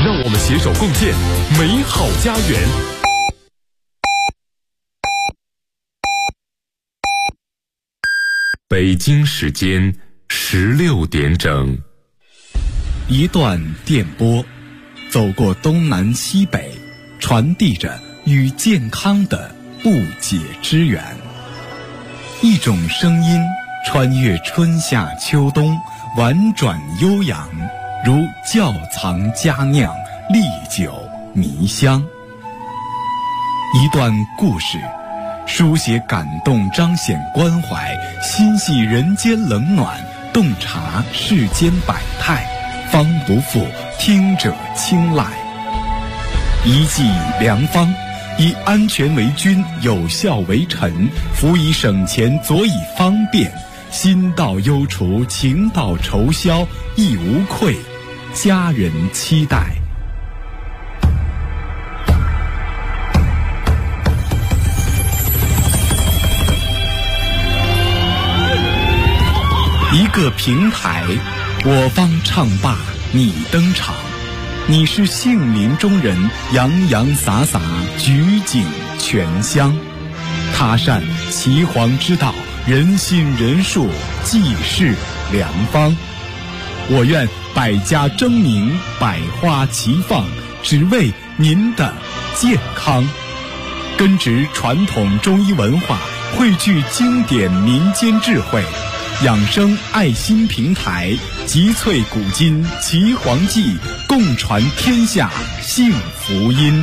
让我们携手共建美好家园。北京时间16点整， 一段电波，走过东南西北，传递着与健康的不解之缘。一种声音穿越春夏秋冬，婉转悠扬，如窖藏佳酿，历久弥香。一段故事，书写感动，彰显关怀，心系人间冷暖，洞察世间百态，方不负听者青睐。一剂良方，以安全为君，有效为臣，辅以省钱，佐以方便，心到忧除，情到愁消，亦无愧，家人期待。一个平台，我方唱罢你登场，你是杏林中人，洋洋洒洒，举景全香。他善岐黄之道，人心人术，济世良方。我愿百家争鸣，百花齐放，只为您的健康。根植传统中医文化，汇聚经典民间智慧，养生爱心平台，集萃古今岐黄记，共传天下幸福音。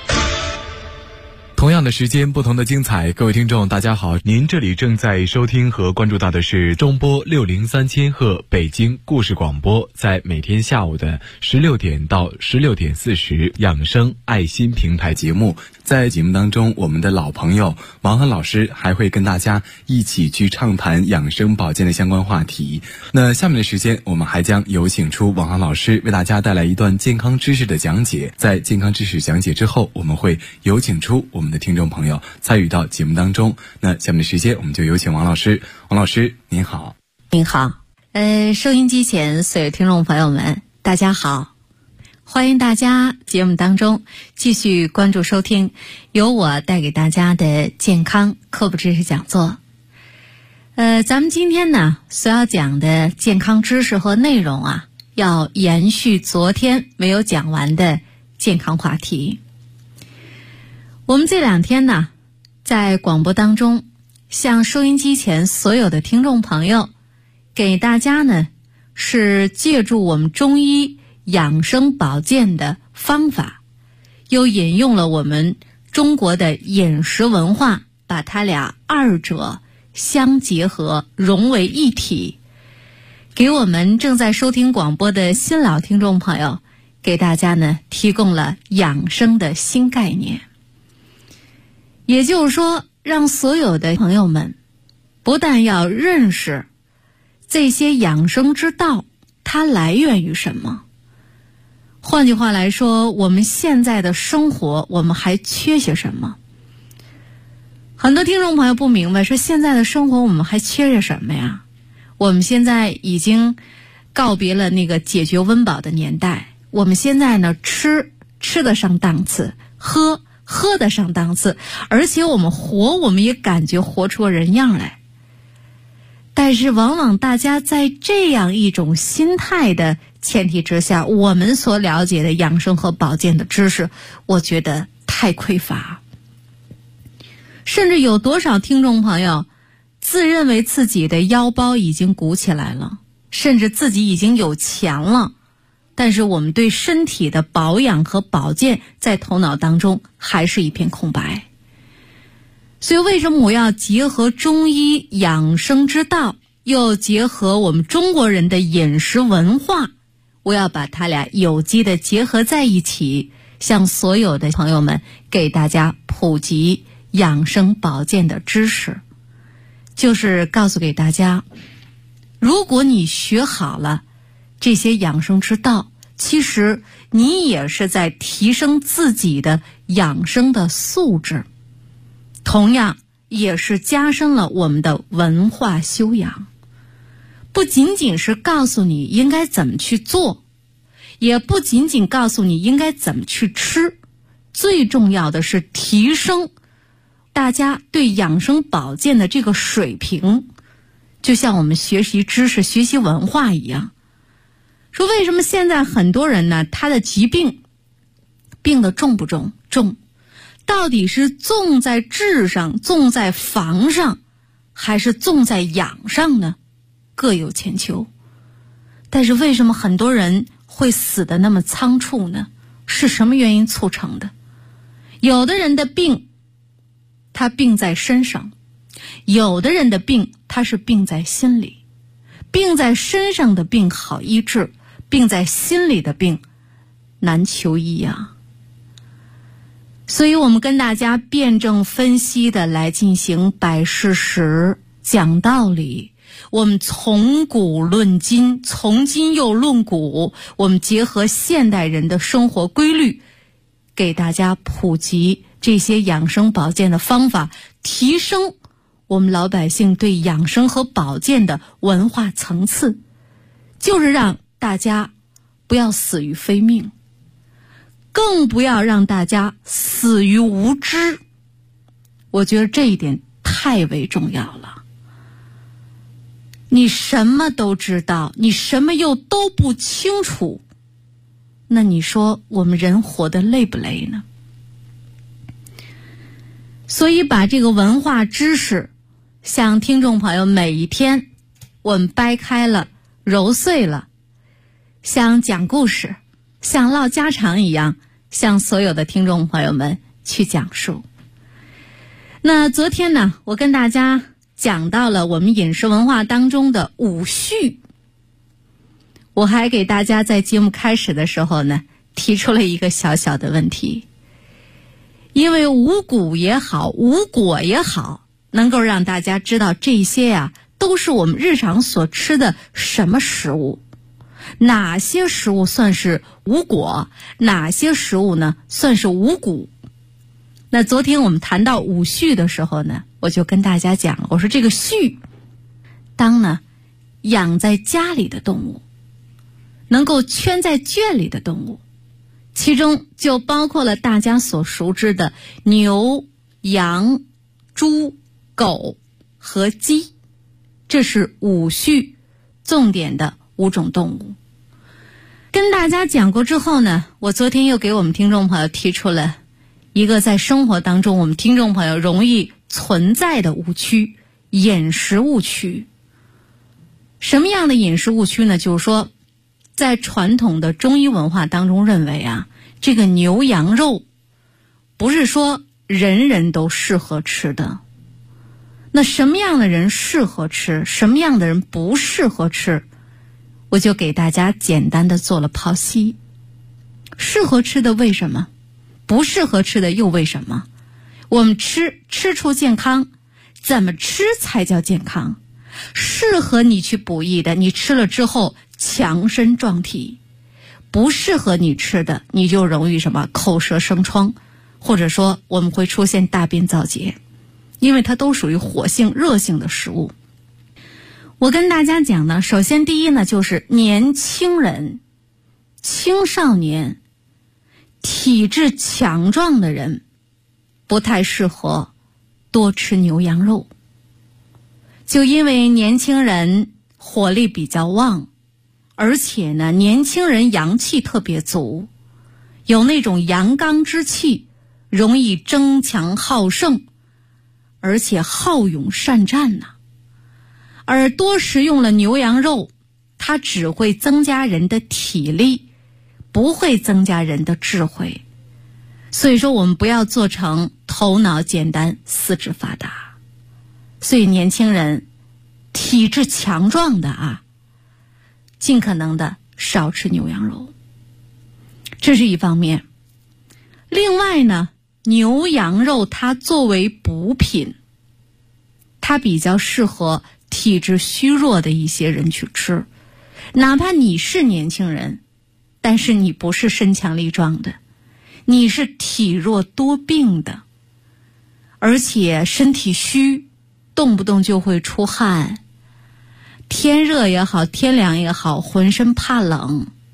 同样的时间，不同的精彩。各位听众大家好，您这里正在收听和关注到的是中波603千赫北京故事广播，在每天下午的16点到16点40养生爱心平台节目。在节目当中，我们的老朋友王涵老师还会跟大家一起去畅谈养生保健的相关话题。那下面的时间，我们还将有请出王涵老师为大家带来一段健康知识的讲解。在健康知识讲解之后，我们会有请出我们的听众朋友参与到节目当中。那下面的时间，我们就有请王老师。王老师您好。 您好。收音机前所有听众朋友们大家好，欢迎大家节目当中继续关注收听由我带给大家的健康科普知识讲座。咱们今天呢所要讲的健康知识和内容啊，要延续昨天没有讲完的健康话题。我们这两天呢，在广播当中向收音机前所有的听众朋友，给大家呢是借助我们中医养生保健的方法，又引用了我们中国的饮食文化，把它俩二者相结合，融为一体，给我们正在收听广播的新老听众朋友，给大家呢提供了养生的新概念。也就是说，让所有的朋友们不但要认识这些养生之道它来源于什么，换句话来说，我们现在的生活我们还缺些什么。很多听众朋友不明白，说现在的生活我们还缺些什么呀？我们现在已经告别了那个解决温饱的年代，我们现在呢吃得上档次，喝得上档次，而且我们也感觉活出人样来。但是往往大家在这样一种心态的前提之下，我们所了解的养生和保健的知识，我觉得太匮乏。甚至有多少听众朋友自认为自己的腰包已经鼓起来了，甚至自己已经有钱了，但是我们对身体的保养和保健在头脑当中还是一片空白。所以为什么我要结合中医养生之道，又结合我们中国人的饮食文化，我要把它俩有机的结合在一起，向所有的朋友们给大家普及养生保健的知识。就是告诉给大家，如果你学好了这些养生之道，其实你也是在提升自己的养生的素质，同样也是加深了我们的文化修养。不仅仅是告诉你应该怎么去做， 也不仅仅告诉你应该怎么去吃，最重要的是提升大家对养生保健的这个水平，就像我们学习知识、学习文化一样。说为什么现在很多人呢，他的疾病病得重不重？重。到底是重在治上，重在防上，还是重在养上呢？各有千秋。但是为什么很多人会死得那么仓促呢？是什么原因促成的？有的人的病他病在身上，有的人的病他是病在心里。病在身上的病好医治，病在心里的病难求医啊。所以我们跟大家辩证分析的来进行摆事实、讲道理，我们从古论今，从今又论古，我们结合现代人的生活规律，给大家普及这些养生保健的方法，提升我们老百姓对养生和保健的文化层次，就是让大家不要死于非命，更不要让大家死于无知。我觉得这一点太为重要了。你什么都知道，你什么又都不清楚，那你说我们人活得累不累呢？所以把这个文化知识向听众朋友每一天我们掰开了揉碎了，像讲故事，像唠家常一样，向所有的听众朋友们去讲述。那昨天呢，我跟大家讲到了我们饮食文化当中的五序，我还给大家在节目开始的时候呢提出了一个小小的问题，因为五谷也好，五果也好，能够让大家知道这些呀都是我们日常所吃的什么食物，哪些食物算是五果，哪些食物呢算是五谷。那昨天我们谈到五序的时候呢，我就跟大家讲，我说这个序，当呢养在家里的动物，能够圈在圈里的动物，其中就包括了大家所熟知的牛、羊、猪、狗和鸡，这是五序重点的五种动物。跟大家讲过之后呢，我昨天又给我们听众朋友提出了一个在生活当中我们听众朋友容易存在的误区，饮食误区。什么样的饮食误区呢？就是说在传统的中医文化当中认为啊，这个牛羊肉不是说人人都适合吃的。那什么样的人适合吃，什么样的人不适合吃，我就给大家简单的做了剖析。适合吃的为什么？不适合吃的又为什么？我们吃出健康，怎么吃才叫健康？适合你去补益的，你吃了之后强身壮体；不适合你吃的，你就容易什么口舌生疮，或者说我们会出现大便燥结，因为它都属于火性热性的食物。我跟大家讲呢，首先第一呢，就是年轻人、青少年、体质强壮的人不太适合多吃牛羊肉。就因为年轻人火力比较旺，而且呢年轻人阳气特别足，有那种阳刚之气，容易争强好胜，而且好勇善战呐。而多食用了牛羊肉，它只会增加人的体力，不会增加人的智慧。所以说我们不要做成头脑简单四肢发达。所以年轻人体质强壮的啊，尽可能的少吃牛羊肉，这是一方面。另外呢，牛羊肉它作为补品，它比较适合体质虚弱的一些人去吃。哪怕你是年轻人，但是你不是身强力壮的，你是体弱多病的，而且身体虚，动不动就会出汗，天热也好，天凉也好，浑身怕冷，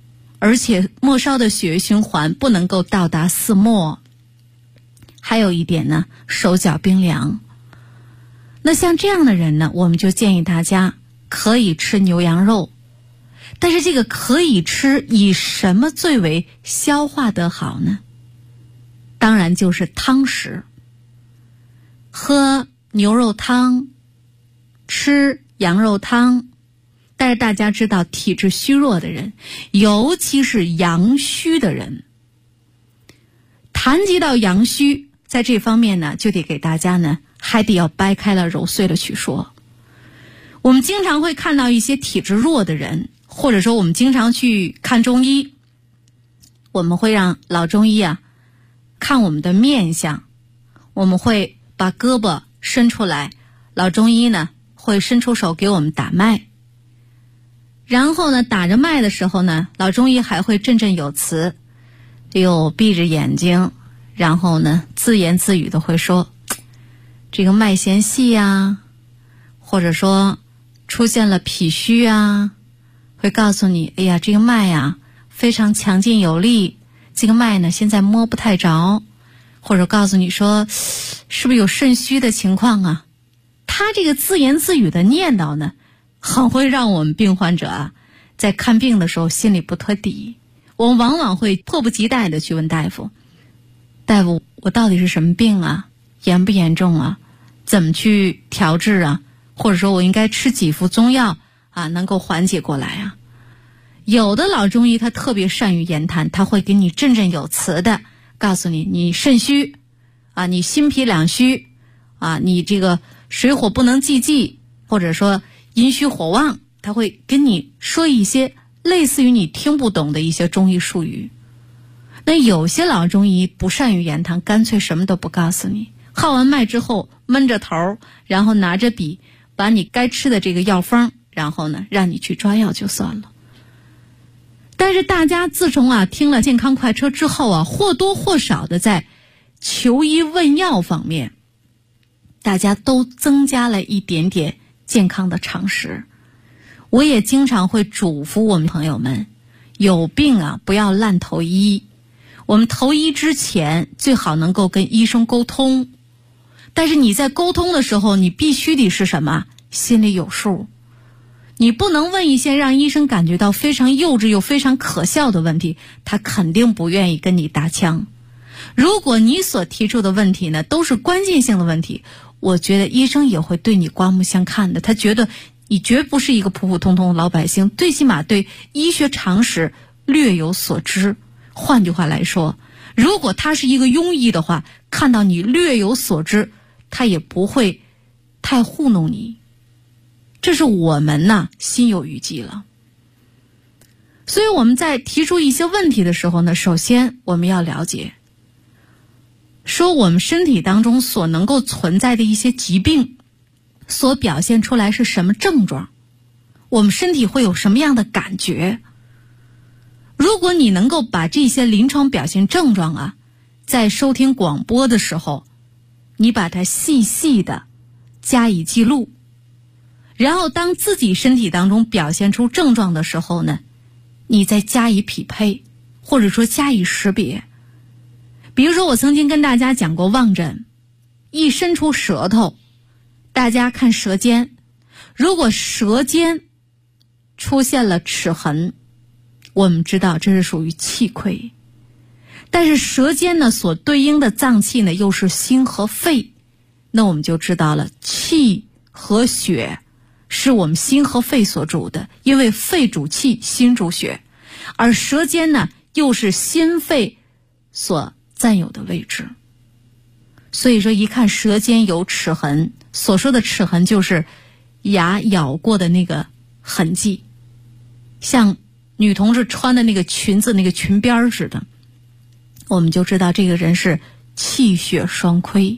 而且末梢的血液循环不能够到达四末。还有一点呢，手脚冰凉。那像这样的人呢，我们就建议大家可以吃牛羊肉，但是这个可以吃，以什么最为消化得好呢？当然就是汤食。喝牛肉汤，吃羊肉汤。但是大家知道，体质虚弱的人，尤其是阳虚的人，谈及到阳虚，在这方面呢，就得给大家呢，还得要掰开了揉碎了去说。我们经常会看到一些体质弱的人，或者说我们经常去看中医，我们会让老中医啊看我们的面相，我们会把胳膊伸出来，老中医呢会伸出手给我们打脉，然后呢打着脉的时候呢，老中医还会振振有词，又闭着眼睛，然后呢自言自语的会说，这个脉弦细啊，或者说出现了脾虚啊，会告诉你，哎呀，这个脉啊非常强劲有力，这个脉呢现在摸不太着，或者告诉你说是不是有肾虚的情况啊。他这个自言自语的念叨呢，很会让我们病患者啊在看病的时候心里不托底。我们往往会迫不及待的去问大夫，大夫，我到底是什么病啊？严不严重啊？怎么去调治啊？或者说我应该吃几副中药啊，能够缓解过来啊？有的老中医他特别善于言谈，他会给你振振有词的告诉你，你肾虚啊，你心脾两虚啊，你这个水火不能济济，或者说阴虚火旺，他会跟你说一些类似于你听不懂的一些中医术语。那有些老中医不善于言谈，干脆什么都不告诉你，号完脉之后闷着头，然后拿着笔把你该吃的这个药方，然后呢让你去抓药就算了。但是大家自从听了健康快车之后或多或少的在求医问药方面，大家都增加了一点点健康的常识。我也经常会嘱咐我们朋友们，有病不要乱投医。我们投医之前最好能够跟医生沟通，但是你在沟通的时候，你必须得是什么？心里有数。你不能问一些让医生感觉到非常幼稚又非常可笑的问题，他肯定不愿意跟你搭腔。如果你所提出的问题呢都是关键性的问题，我觉得医生也会对你刮目相看的，他觉得你绝不是一个普普通通的老百姓，最起码对医学常识略有所知。换句话来说，如果他是一个庸医的话，看到你略有所知，他也不会太糊弄你。这是我们心有余悸了。所以我们在提出一些问题的时候呢，首先我们要了解，说我们身体当中所能够存在的一些疾病所表现出来是什么症状，我们身体会有什么样的感觉。如果你能够把这些临床表现症状在收听广播的时候，你把它细细的加以记录，然后当自己身体当中表现出症状的时候呢，你再加以匹配，或者说加以识别。比如说我曾经跟大家讲过望诊，一伸出舌头，大家看舌尖，如果舌尖出现了齿痕，我们知道这是属于气亏。但是舌尖呢所对应的脏器呢又是心和肺，那我们就知道了气和血是我们心和肺所主的，因为肺主气，心主血，而舌尖呢又是心肺所占有的位置。所以说一看舌尖有齿痕，所说的齿痕就是牙咬过的那个痕迹，像女同志穿的那个裙子那个裙边似的，我们就知道这个人是气血双亏。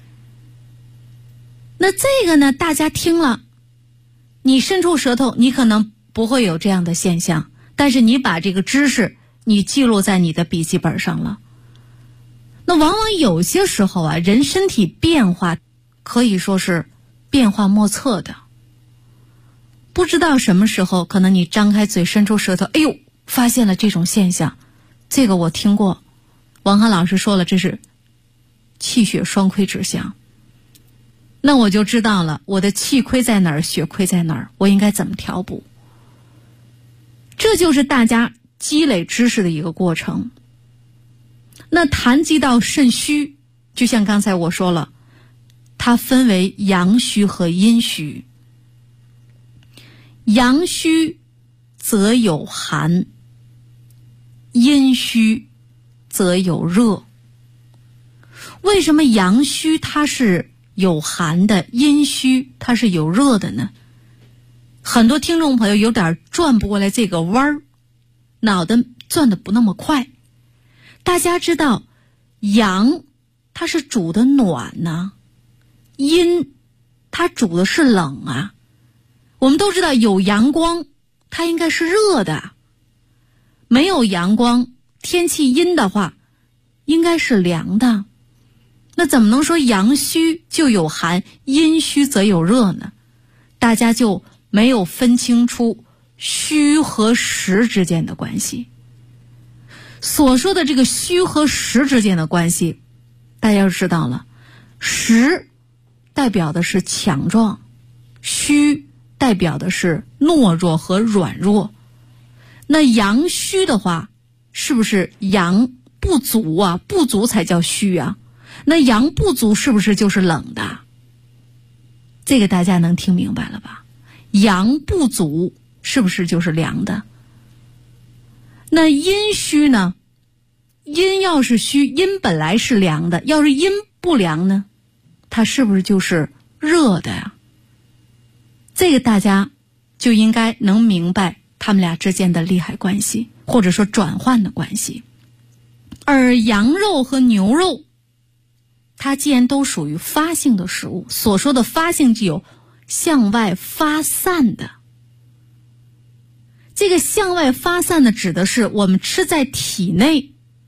那这个呢大家听了，你伸出舌头你可能不会有这样的现象，但是你把这个知识你记录在你的笔记本上了。那往往有些时候人身体变化可以说是变化莫测的，不知道什么时候可能你张开嘴伸出舌头，哎呦发现了这种现象，这个我听过，王涵老师说了，这是气血双亏之象。那我就知道了，我的气亏在哪儿，血亏在哪儿，我应该怎么调补。这就是大家积累知识的一个过程。那谈及到肾虚，就像刚才我说了，它分为阳虚和阴虚。阳虚则有寒，阴虚则有热。为什么阳虚它是有寒的，阴虚它是有热的呢？很多听众朋友有点转不过来这个弯儿，脑袋转得不那么快。大家知道阳它是主的暖呢，阴它主的是冷啊。我们都知道有阳光它应该是热的，没有阳光天气阴的话应该是凉的。那怎么能说阳虚就有寒，阴虚则有热呢？大家就没有分清楚虚和实之间的关系。所说的这个虚和实之间的关系，大家就知道了，实代表的是强壮，虚代表的是懦弱和软弱。那阳虚的话，是不是阳不足啊？不足才叫虚啊。那阳不足是不是就是冷的？这个大家能听明白了吧？阳不足是不是就是凉的？那阴虚呢？阴要是虚，阴本来是凉的，要是阴不凉呢，它是不是就是热的呀？这个大家就应该能明白他们俩之间的利害关系，或者说转换的关系。而羊肉和牛肉，它既然都属于发性的食物，所说的发性就有向外发散的。这个向外发散的指的是我们吃在体内，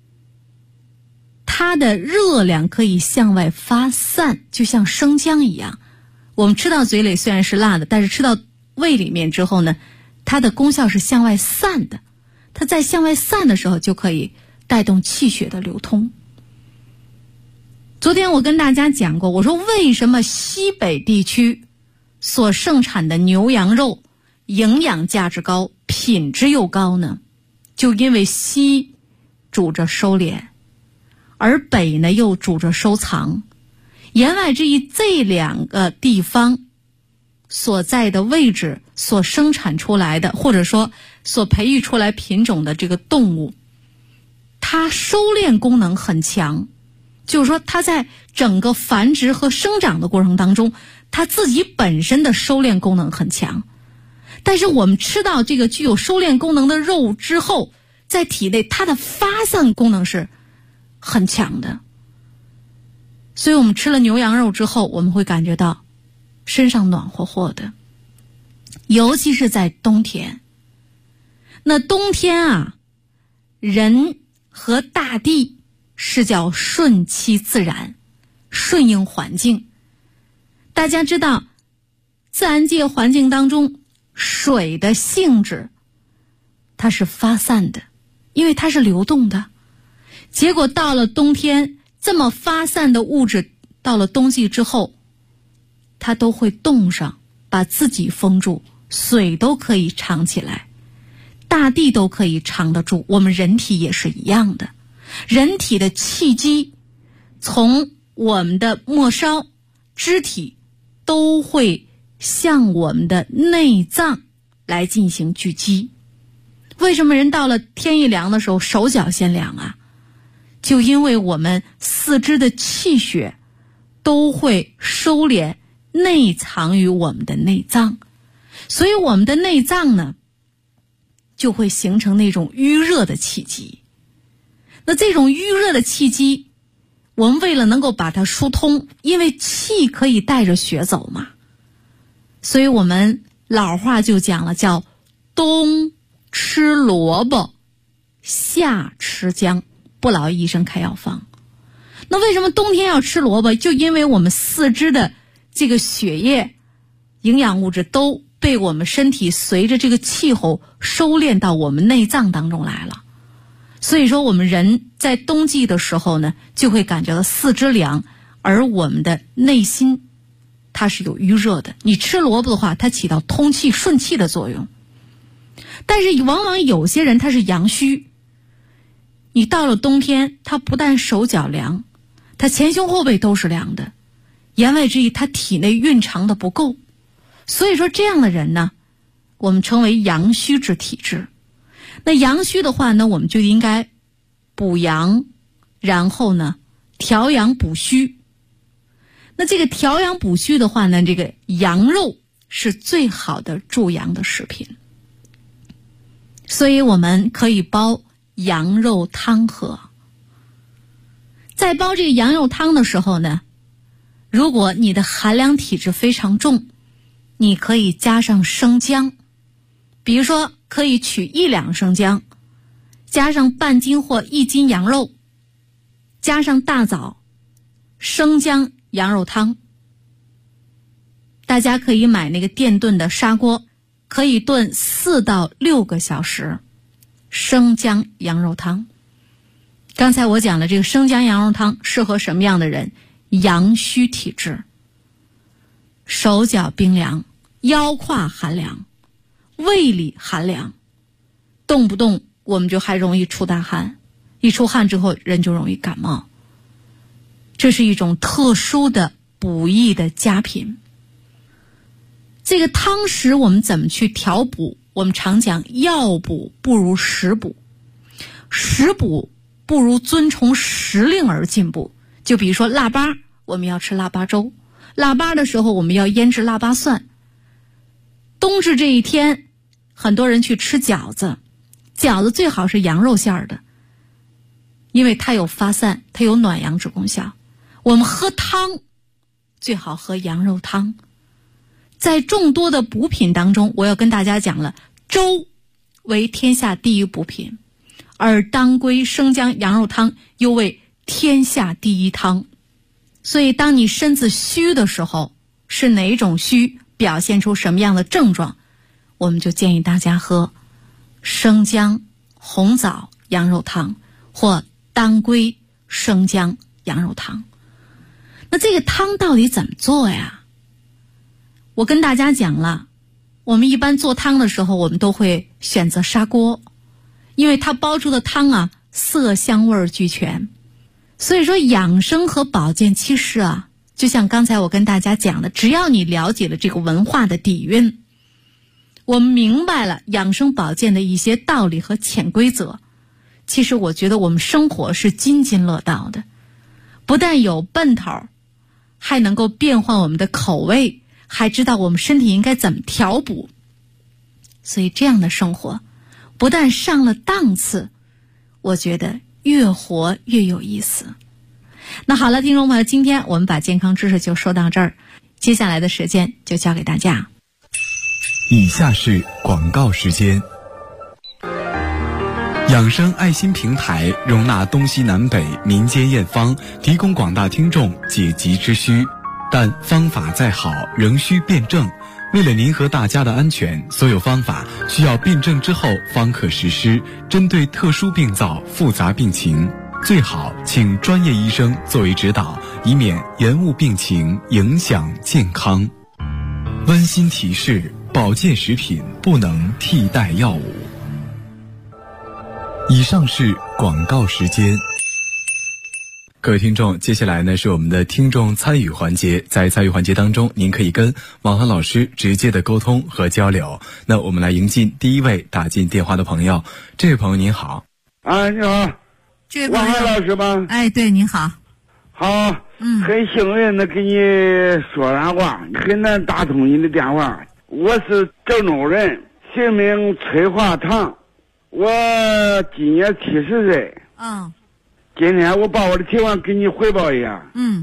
它的热量可以向外发散，就像生姜一样。我们吃到嘴里虽然是辣的，但是吃到胃里面之后呢，它的功效是向外散的。它在向外散的时候就可以带动气血的流通。昨天我跟大家讲过，我说为什么西北地区所盛产的牛羊肉营养价值高，品质又高呢？就因为西主着收敛，而北呢又主着收藏。言外之意，这两个地方所在的位置所生产出来的，或者说所培育出来品种的这个动物，它收敛功能很强，就是说它在整个繁殖和生长的过程当中，它自己本身的收敛功能很强。但是我们吃到这个具有收敛功能的肉之后，在体内它的发散功能是很强的。所以我们吃了牛羊肉之后，我们会感觉到身上暖和和的，尤其是在冬天。那冬天啊，人和大地是叫顺其自然，顺应环境。大家知道，自然界环境当中，水的性质它是发散的，因为它是流动的。结果到了冬天，这么发散的物质到了冬季之后，它都会冻上，把自己封住，水都可以藏起来，大地都可以藏得住，我们人体也是一样的。人体的气机从我们的末梢肢体都会向我们的内脏来进行聚集。为什么人到了天一凉的时候手脚先凉啊？就因为我们四肢的气血都会收敛内藏于我们的内脏，所以我们的内脏呢就会形成那种淤热的气机。那这种淤热的气机，我们为了能够把它疏通，因为气可以带着血走嘛，所以我们老话就讲了，叫冬吃萝卜夏吃姜，不劳医生开药方。那为什么冬天要吃萝卜？就因为我们四肢的这个血液营养物质都被我们身体随着这个气候收敛到我们内脏当中来了。所以说我们人在冬季的时候呢，就会感觉到四肢凉，而我们的内心它是有余热的。你吃萝卜的话，它起到通气顺气的作用。但是往往有些人他是阳虚，你到了冬天，他不但手脚凉，他前胸后背都是凉的，言外之意他体内蕴藏的不够。所以说这样的人呢，我们称为阳虚之体质。那阳虚的话呢，我们就应该补阳，然后呢调阳补虚。那这个调阳补虚的话呢，这个羊肉是最好的助阳的食品，所以我们可以煲羊肉汤喝。在煲这个羊肉汤的时候呢，如果你的寒凉体质非常重，你可以加上生姜，比如说可以取1两生姜，加上半斤或1斤羊肉，加上大枣，生姜羊肉汤。大家可以买那个电炖的砂锅，可以炖4到6个小时。生姜羊肉汤，刚才我讲了，这个生姜羊肉汤适合什么样的人？阳虚体质，手脚冰凉，腰胯寒凉，胃里寒凉，动不动我们就还容易出大汗，一出汗之后人就容易感冒。这是一种特殊的补益的佳品。这个汤食我们怎么去调补？我们常讲药补不如食补，食补不如遵从时令而进步。就比如说腊八，我们要吃腊八粥，腊八的时候我们要腌制腊八蒜。冬至这一天，很多人去吃饺子，饺子最好是羊肉馅儿的，因为它有发散，它有暖阳之功效。我们喝汤最好喝羊肉汤。在众多的补品当中，我要跟大家讲了，粥为天下第一补品，而当归生姜羊肉汤又为天下第一汤。所以当你身子虚的时候，是哪种虚表现出什么样的症状，我们就建议大家喝生姜红枣羊肉汤或当归生姜羊肉汤。那这个汤到底怎么做呀？我跟大家讲了，我们一般做汤的时候，我们都会选择砂锅，因为它煲出的汤啊，色香味俱全。所以说养生和保健其实啊，就像刚才我跟大家讲的，只要你了解了这个文化的底蕴，我们明白了养生保健的一些道理和潜规则，其实我觉得我们生活是津津乐道的，不但有奔头，还能够变换我们的口味，还知道我们身体应该怎么调补。所以这样的生活不但上了档次，我觉得越活越有意思。那好了，听众朋友，今天我们把健康知识就说到这儿，接下来的时间就交给大家。 以下是广告时间。养生爱心平台容纳东西南北民间验方，提供广大听众解急之需，但方法再好仍需辩证。为了您和大家的安全，所有方法需要辩证之后方可实施，针对特殊病灶、复杂病情，最好请专业医生作为指导，以免延误病情，影响健康。温馨提示：保健食品不能替代药物。以上是广告时间。各位听众，接下来呢是我们的听众参与环节。在参与环节当中，您可以跟王涵老师直接的沟通和交流。那我们来迎进第一位打进电话的朋友。这位朋友您好。 啊，你好， 这位朋友， 王涵老师吗？ 哎，对，您好。 好，很幸运的给你说上话，很难打通你的电话。我是郑州人，姓名崔化堂，我今年70岁。今天我把我的情况给你汇报一下。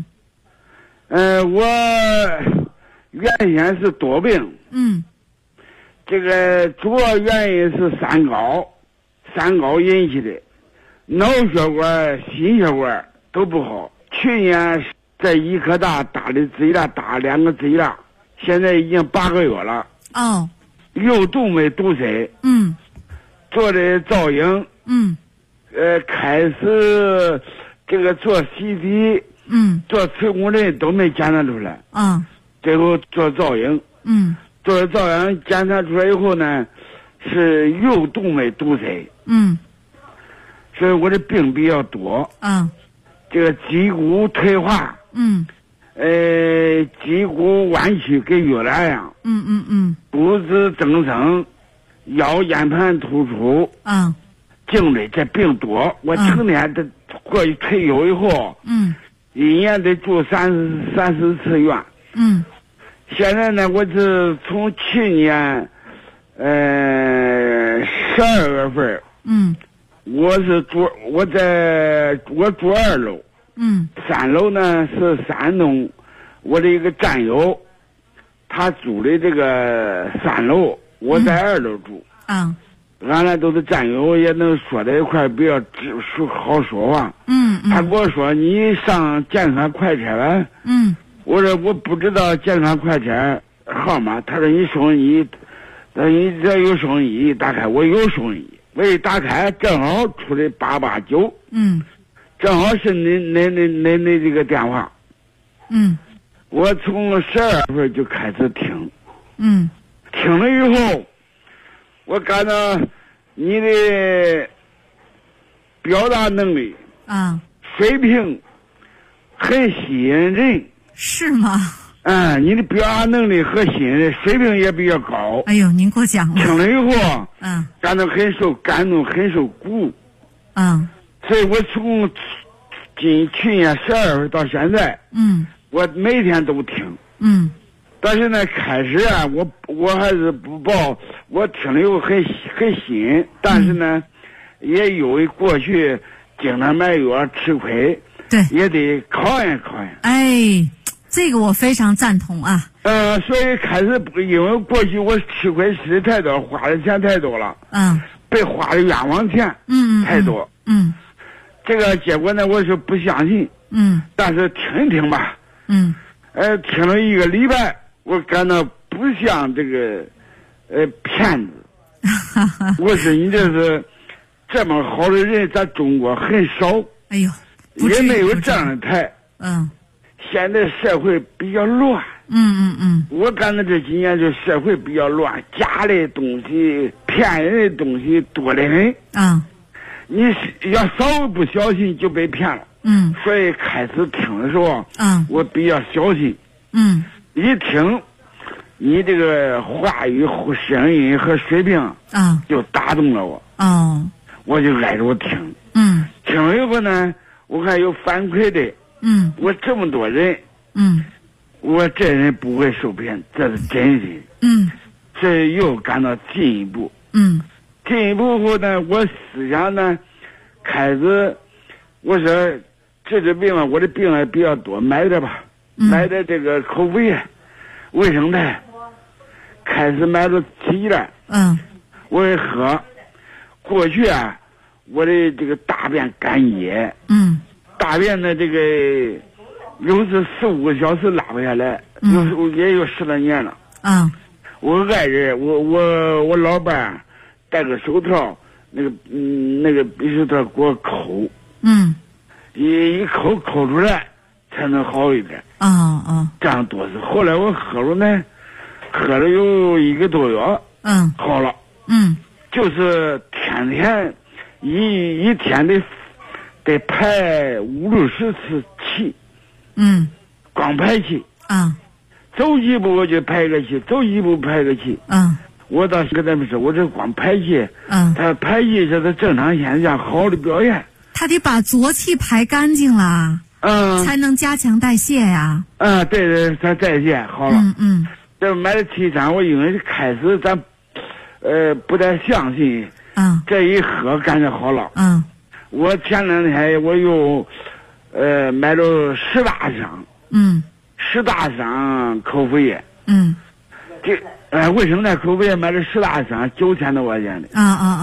我原先是多病。这个主要原因是三高引起的，脑血管、心血管都不好。去年在医科大打的针了，打2个针了，现在已经8个月了。 哦， 右动脉堵塞。做的造影。开始这个做 CT。做磁共振都没检查出来。最后做造影。做造影检查出来以后呢，是右动脉堵塞。所以我的病比较多。这个脊骨退化。脊骨弯曲跟月亮一样。骨质增生，腰间盘突出。颈椎这病多，我成天的过去退休以后。一年得住30次院。现在呢，我是从去年12月份。我住2楼。3楼呢是山东我的一个战友，他住的这个3楼，我在2楼住。俺俩都是战友，也能说在一块比较好说话。他跟我说你上健康快车吧。我说我不知道健康快车号码。他说你收音，你这有收音一打开，我有收音，我一打开正好出的889。正好是你这个电话。我从12月份就开始听。听了以后，我感到你的表达能力水平很吸引人。 是吗？ 你的表达能力和吸引人，水平也比较高。 哎呦，您给我讲了。 听了以后，感到很受感动，很受鼓舞。所以我从去年12月到现在，我每天都听。但是呢，开始啊，我还是不报。我听了以后很新，但是呢，也因为过去经常买药吃亏， 对， 也得考验考验。 哎，这个我非常赞同啊。 所以开始因为过去我吃亏吃的太多，花的钱太多了。被花的冤枉钱。太多。这个结果呢，我是不相信。但是听一听吧。听了1个礼拜，我感到不像这个骗子。我说你这是这么好的人，在中国很少。 哎呦， 也没有这样的台。现在社会比较乱。我感到这几年就社会比较乱，假的东西、骗人的东西多得很。你要稍微不小心就被骗了。所以开始听的时候，我比较小心。一听你这个话语、声音和水平，就打动了我。我就挨着我听。听了以后呢，我还有反馈的。我这么多人。我这人不会受骗，这是真心。所以又感到进一步。进一步后呢，我思想呢，开始我说治病啊，我的病啊比较多，买点吧。买点这个口服液、卫生带，开始买了7袋。我也喝。过去啊，我的这个大便干结。大便的这个有时4-5个小时拉不下来。也有10来年了。我爱人，我老伴戴个手套，那个鼻手套给我抠。一抠出来才能好一点。这样多是。后来我喝了呢，喝了有1个多月。好了。就是天天一天得排50-60次气。光排气。走几步我就排个气，走几步排个气。我倒跟他们说，我这光排气。他排气是他正常现象，好的表现。 他得把浊气排干净了。才能加强代谢呀。 对，他代谢好了。这买了7箱，我因为开始咱不太相信。这一喝感觉好了。我前2天我又买了10大箱。10大箱口服液。这卫生带口服液买了10大箱，9000多块钱的。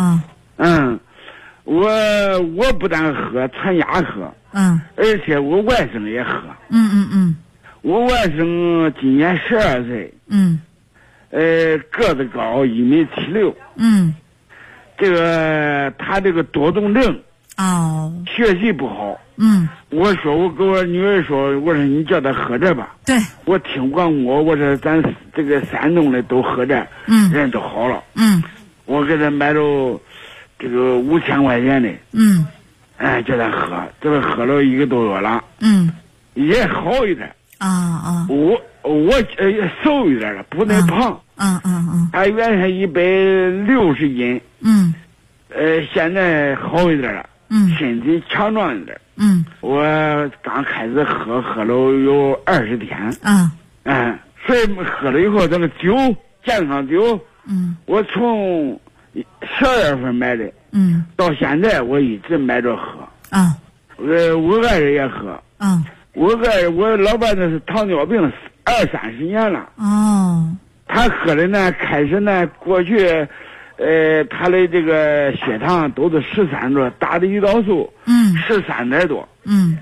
我不但喝，全家喝。而且我外甥也喝。我外甥今年12岁。 个子高1.76米。这个他这个多动症。学习不好。我跟我女儿说，我说你叫他喝这吧。 对。 我听广播，我说咱这个山东的都喝这，人都好了。我给他买了这个5000块钱的。叫他喝，这个喝了1个多月了。也好一点。我瘦一点了，不那胖。他原先160斤。现在好一点了。身体强壮一点。我刚开始喝了有20天。所以喝了以后，这个酒健康酒，我从12月份买的，到现在我一直买着喝。我爱人也喝。我老伴那是糖尿病20-30年了。他喝的呢，开始呢，过去。他的这个血糖都是13多，打的胰岛素13点多。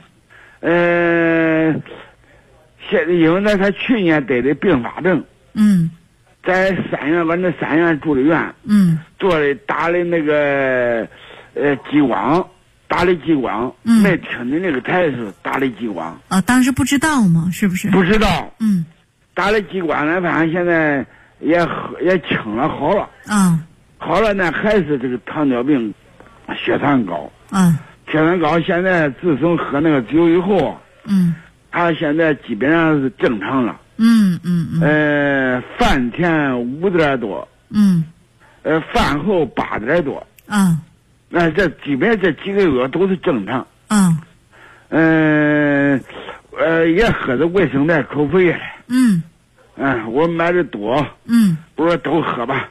现在因为呢，他去年得的并发症。在3院住的院。做的打的那个激光，没听的那个台是打的激光。 当时不知道吗？是不是？ 不知道。打的激光呢，反正现在也轻了，好了。好了呢，还是这个糖尿病，血糖高。血糖高，现在自从喝那个酒以后，他现在基本上是正常了。饭前5点多。饭后8点多。那这基本这几个月都是正常。也喝着卫生带口服液了。我买的多。我说都喝吧。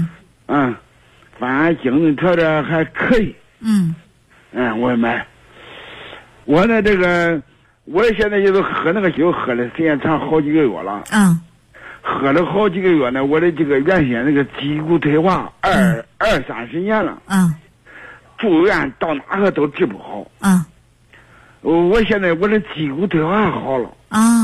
反正经济条件还可以。我也买。我呢，这个我现在就是喝那个酒，喝了时间长好几个月了。喝了好几个月呢，我的这个原先那个脊骨退化20-30年了。住院到哪个都治不好。我现在我的脊骨退化好了。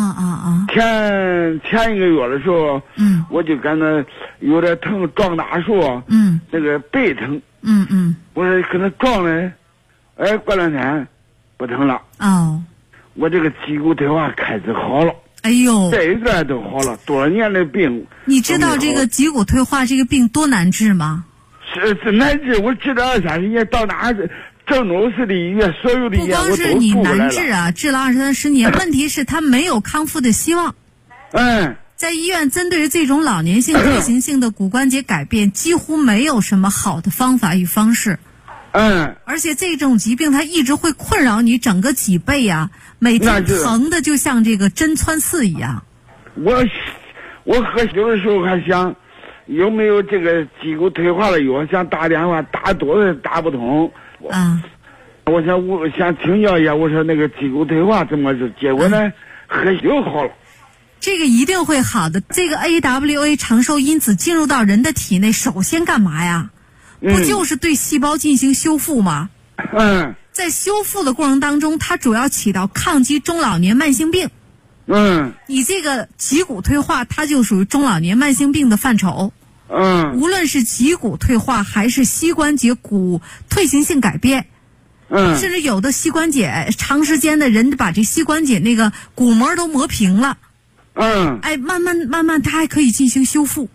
前一个月的时候，我就感到有点疼，撞大树。那个背疼。我说可能撞了，过2天不疼了。我这个脊骨退化开始好了。这一段都好了，多少年的病。 你知道这个脊骨退化这个病多难治吗？ 是难治，我治了20-30年，到哪郑州市的医院，所有的医院我都住过来了。不光是你难治啊，治了20-30年，问题是他没有康复的希望。在医院针对于这种老年性退行性的骨关节改变，几乎没有什么好的方法与方式。而且这种疾病它一直会困扰你整个脊背啊，每天疼的就像这个针穿刺一样。 我喝酒的时候还想有没有这个脊骨退化了，我想打电话打多的打不通。我想请教一下，我说那个脊骨退化怎么治？结果呢，喝酒好了。 这个一定会好的。这个 AWA 长寿因子进入到人的体内，首先干嘛呀？不就是对细胞进行修复吗？在修复的过程当中，它主要起到抗击中老年慢性病。你这个脊骨退化，它就属于中老年慢性病的范畴。无论是脊骨退化还是膝关节骨退行性改变，甚至有的膝关节长时间的人把这膝关节那个骨膜都磨平了。慢慢它还可以进行修复。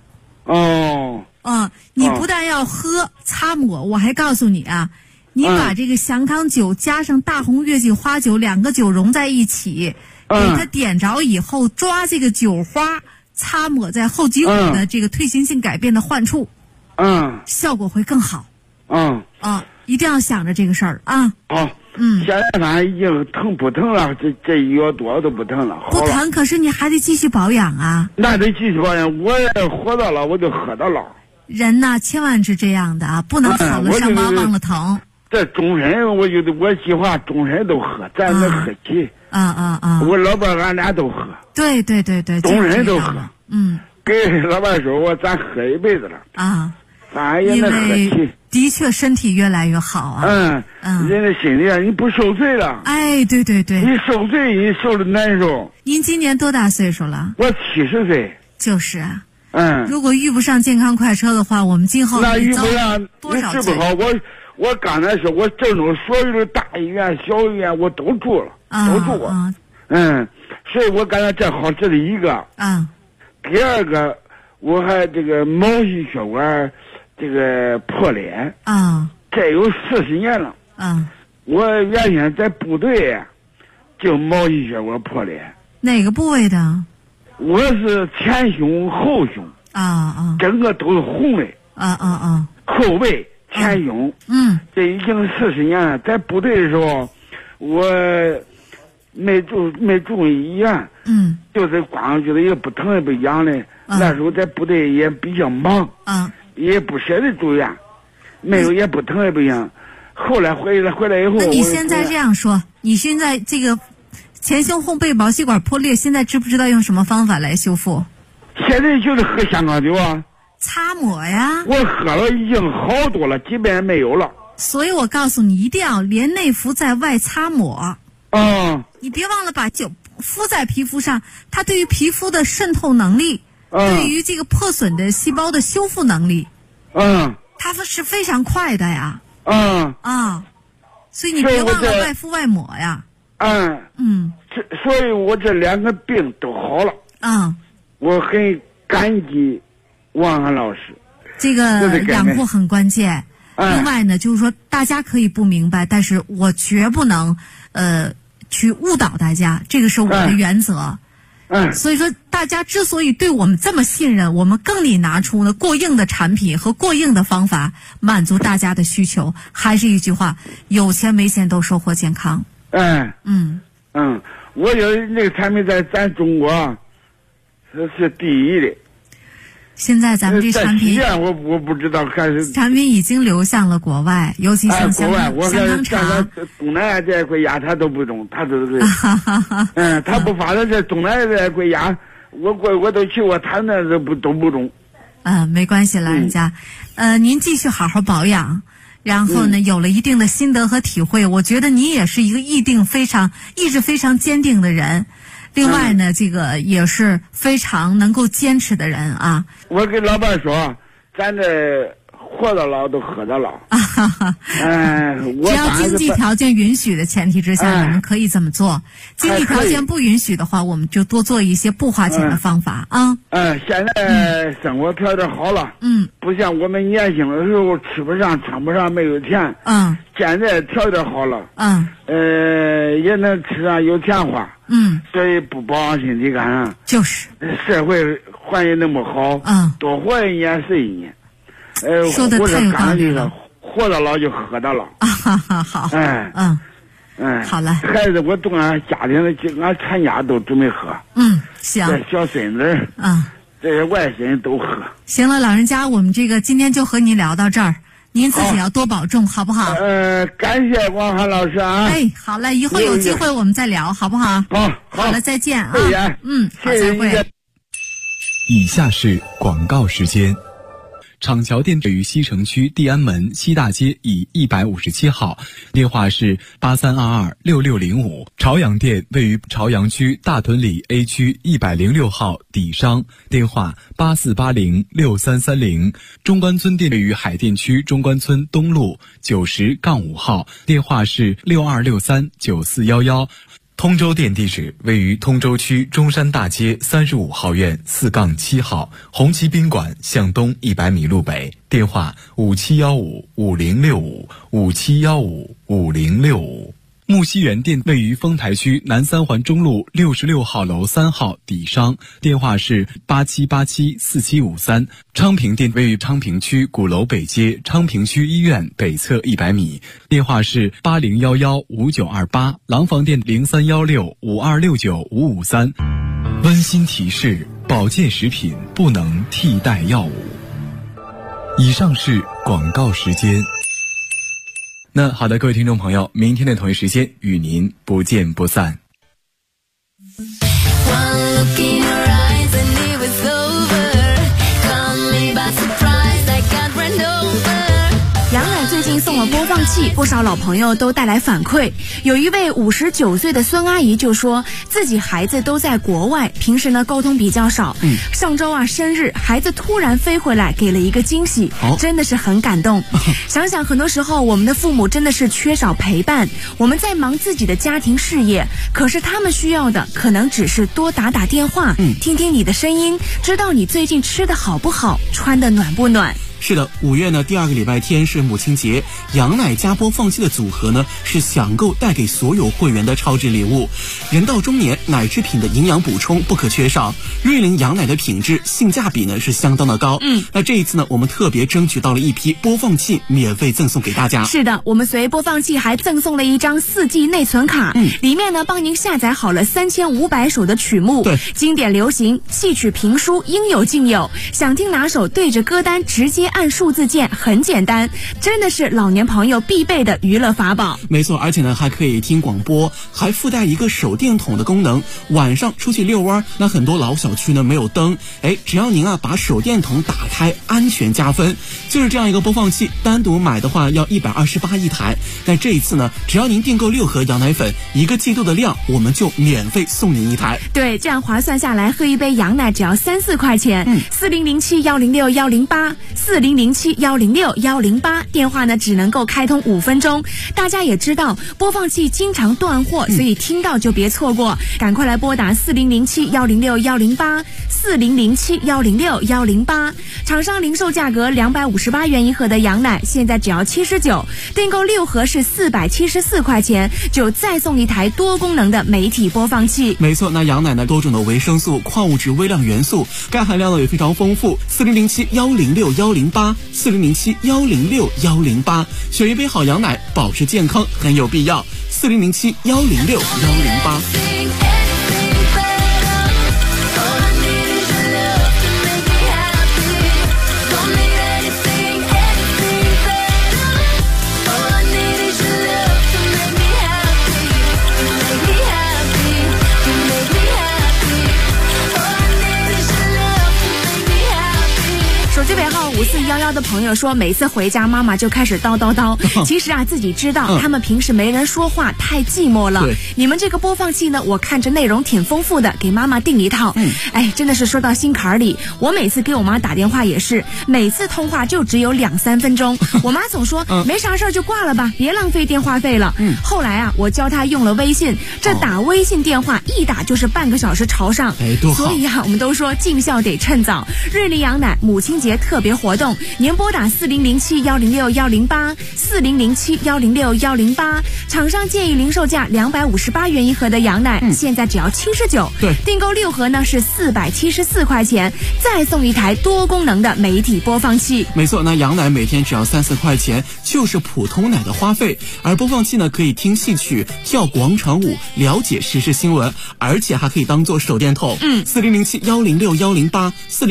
你不但要喝擦抹，我还告诉你啊，你把这个祥康酒加上大红月季花酒2个酒融在一起，给它点着以后，抓这个酒花擦抹在后脊骨的这个退行性改变的患处，效果会更好。一定要想着这个事儿啊。 现在反正已经不疼了，这1月多都不疼了。 不疼，可是你还得继续保养啊。 那得继续保养，我活到老我就喝到老。 人呐，千万是这样的啊，不能好了伤疤忘了疼。 这终身我计划终身都喝，咱能喝起。我老伴俺俩都喝。 对， 终身都喝。给老伴说咱喝一辈子了。咱也能喝起。 的确身体越来越好啊。 人的心里啊，你不受罪了。 对。 你受罪，你受的难受。 您今年多大岁数了？ 我70岁。 就是啊， 如果遇不上健康快车的话，我们今后那遇不上多少治不好。我刚才说，我郑州所有的大医院、小医院我都住了，都住过。所以我感觉这好治的一个。第二个，我还这个毛细血管这个破裂。这有40年了。我原先在部队就毛细血管破裂。 哪个部位的？ 我是前胸后胸。整个都是红的。后背前胸。这已经40年了。在部队的时候，我没住医院。就是光觉得也不疼也不痒的。那时候在部队也比较忙。也不舍得住院，没有也不疼也不痒。后来回来以后， 那你现在这样说，你现在这个前胸后背毛细管破裂，现在知不知道用什么方法来修复？ 现在就是喝香港酒啊， 擦抹呀。 我喝了已经好多了，基本上没有了。 所以我告诉你，一定要连内服在外擦抹。你别忘了把酒敷在皮肤上，它对于皮肤的渗透能力，对于这个破损的细胞的修复能力，它是非常快的呀。所以你别忘了外敷外抹呀。 所以我这2个病都好了。我很感激王涵老师。 这个养护很关键。另外呢，就是说大家可以不明白，但是我绝不能去误导大家，这个是我的原则。所以说大家之所以对我们这么信任，我们更得拿出呢过硬的产品和过硬的方法满足大家的需求。还是一句话，有钱没钱都收获健康。 我觉得那个产品在咱中国是第一的。 现在咱们这产品， 我不知道还是产品已经流向了国外，尤其像香港厂。 东南亚这些国家他都不种，他都是他不发展这东南亚这些国家，我都去过，他那都不种。 没关系，老人家，您继续好好保养。然后呢，有了一定的心得和体会，我觉得你也是一个意志非常坚定的人。另外呢，这个也是非常能够坚持的人啊。 我跟老板说，咱这活到老都喝到老。 只要经济条件允许的前提之下，我们可以这么做。经济条件不允许的话，我们就多做一些不花钱的方法啊。 现在生活条件好了。不像我们年轻的时候吃不上穿不上没有钱。现在条件好了。也能吃上有钱花。所以不保养身体干啥？就是社会环境那么好。多活1年是1年。 说的太有道理了。 活到老就喝到老。 好。好了。 孩子，我都俺家庭的，俺全家都准备喝。 行。 这小孙子，这些外孙都喝。 行了，老人家，我们这个今天就和您聊到这儿，您自己要多保重，好不好？ 感谢王涵老师啊。 好了，以后有机会我们再聊，好不好？好了，再见啊。好，再会。 以下是广告时间。厂桥店位于西城区地安门西大街以157号，电话是83226605。朝阳店位于朝阳区大屯里 A 区106号底商，电话84806330。中关村店位于海淀区中关村东路90-5号，电话是62639411。通州店地址位于通州区中山大街35号院4-7号，红旗宾馆向东100米路北，电话57155065，57155065。木樨园店位于丰台区南三环中路66号楼3号底商，电话是87874753。昌平店位于昌平区鼓楼北街昌平区医院北侧100米，电话是80115928。廊坊店031652695553。温馨提示：保健食品不能替代药物。以上是广告时间。那好的，各位听众朋友，明天的同一时间与您不见不散。 杨磊最近送我到播放器，不少老朋友都带来反馈。有一位59岁的孙阿姨就说，自己孩子都在国外，平时呢沟通比较少。上周啊生日，孩子突然飞回来给了一个惊喜，真的是很感动。想想很多时候我们的父母真的是缺少陪伴，我们在忙自己的家庭事业，可是他们需要的可能只是多打打电话，听听你的声音，知道你最近吃的好不好，穿的暖不暖。 是的，5月呢第2个礼拜天是母亲节，羊奶加播放器的组合呢是享购带给所有会员的超值礼物。人到中年，奶制品的营养补充不可缺少，瑞麟羊奶的品质性价比呢是相当的高。那这一次呢我们特别争取到了一批播放器免费赠送给大家。 是的，我们随播放器还赠送了一张4G 内存卡，里面呢帮您下载好了3500首的曲目， 对， 经典流行、戏曲评书应有尽有，想听哪首对着歌单直接按数字键，很简单，真的是老年朋友必备的娱乐法宝。 没错，而且呢还可以听广播，还附带一个手电筒的功能，晚上出去遛弯，那很多老小区呢没有灯，只要您把手电筒打开，安全加分。就是这样一个播放器，单独买的话要128一台，但这一次呢只要您订购6盒羊奶粉，1个季度的量，我们就免费送您一台。 对，这样划算下来，喝一杯羊奶只要3-4块钱。4007-106-108，4007-106-108，电话呢只能够开通5分钟。大家也知道播放器经常断货，所以听到就别错过，赶快来拨打4007-106-108 4007-106-108。厂商零售价格258元一盒的羊奶，现在只要79，订购6盒是474块钱，就再送一台多功能的媒体播放器。 没错，那羊奶呢多种的维生素、矿物质、微量元素，钙含量呢也非常丰富。4007-106-108 4007-106-108，选一杯好羊奶，保持健康很有必要。4007-106-108。 手机尾号5411的朋友说，每次回家妈妈就开始叨叨叨。其实自己知道他们平时没人说话，太寂寞了。你们这个播放器呢，我看着内容挺丰富的，给妈妈订一套。真的是说到心坎里。我每次给我妈打电话也是，每次通话就只有2-3分钟。我妈总说没啥事儿就挂了吧，别浪费电话费了。后来我教她用了微信，这打微信电话一打就是半个小时朝上。所以我们都说尽孝得趁早。瑞麟羊奶母亲节特别活动，您拨打4007-106-108 4007-106-108，厂商建议零售价258元一盒的羊奶，现在只要79， 对， 订购6盒呢是474块钱，再送一台多功能的媒体播放器。 没错，那羊奶每天只要3-4块钱，就是普通奶的花费，而播放器呢可以听戏曲、跳广场舞、了解时事新闻，而且还可以当做手电筒。4007-106-108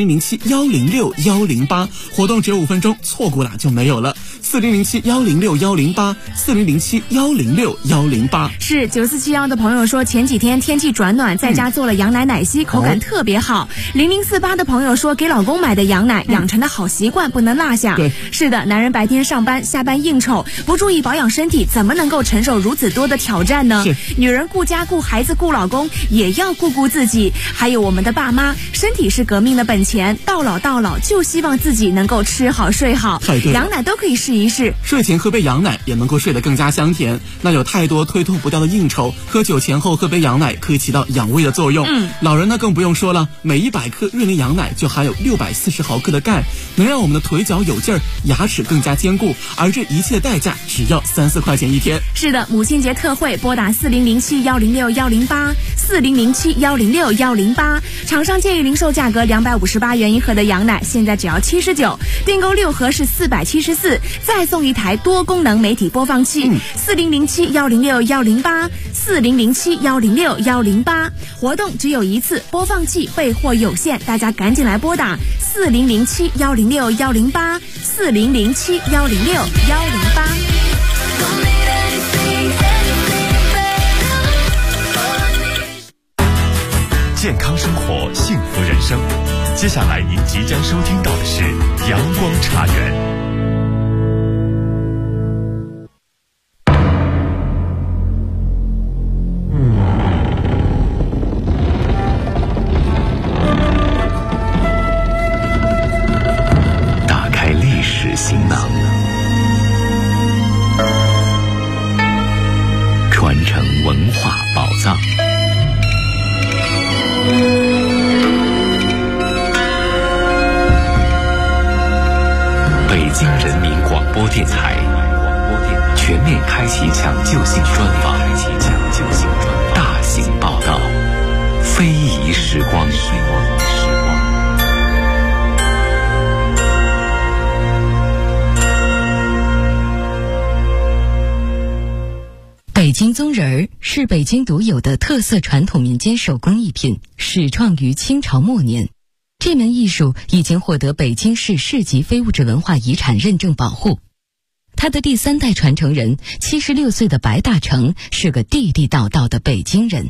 4007-106-108，活动只有5分钟，错过了就没有了。4007-106-108 4007-106-108。 是9471的朋友说，前几天天气转暖，在家做了羊奶奶昔，口感特别好。0048的朋友说，给老公买的羊奶，养成的好习惯不能落下。 对， 是的，男人白天上班下班应酬，不注意保养身体，怎么能够承受如此多的挑战呢？女人顾家顾孩子顾老公，也要顾顾自己。还有我们的爸妈，身体是革命的本钱，到老就希望自己能够吃好睡好。羊奶都可以试一试， 睡前喝杯羊奶也能够睡得更加香甜。那有太多推脱不掉的应酬，喝酒前后喝杯羊奶可以起到养胃的作用。老人呢更不用说了，每100克瑞麟羊奶就含有640毫克的钙，能让我们的腿脚有劲儿，牙齿更加坚固，而这一切的代价只要3-4块钱一天。 是的，母亲节特惠，拨打4007-106-108 4007-106-108，厂商建议零售价格258元一盒的羊奶，现在只要79，订购6盒是474，再送一台多功能媒体播放器。4007-106-108 4007-106-108，活动只有一次，播放器备货有限，大家赶紧来拨打4007-106-108 4007-106-108。 健康生活，幸福人生。接下来您即将收听到的是阳光茶园。 电台全面开启抢救性专访，大型报道，非遗时光。 北京宗人儿是北京独有的特色传统民间手工艺品，始创于清朝末年。这门艺术已经获得北京市市级非物质文化遗产认证保护。他的第3代传承人76岁的白大成是个地地道道的北京人。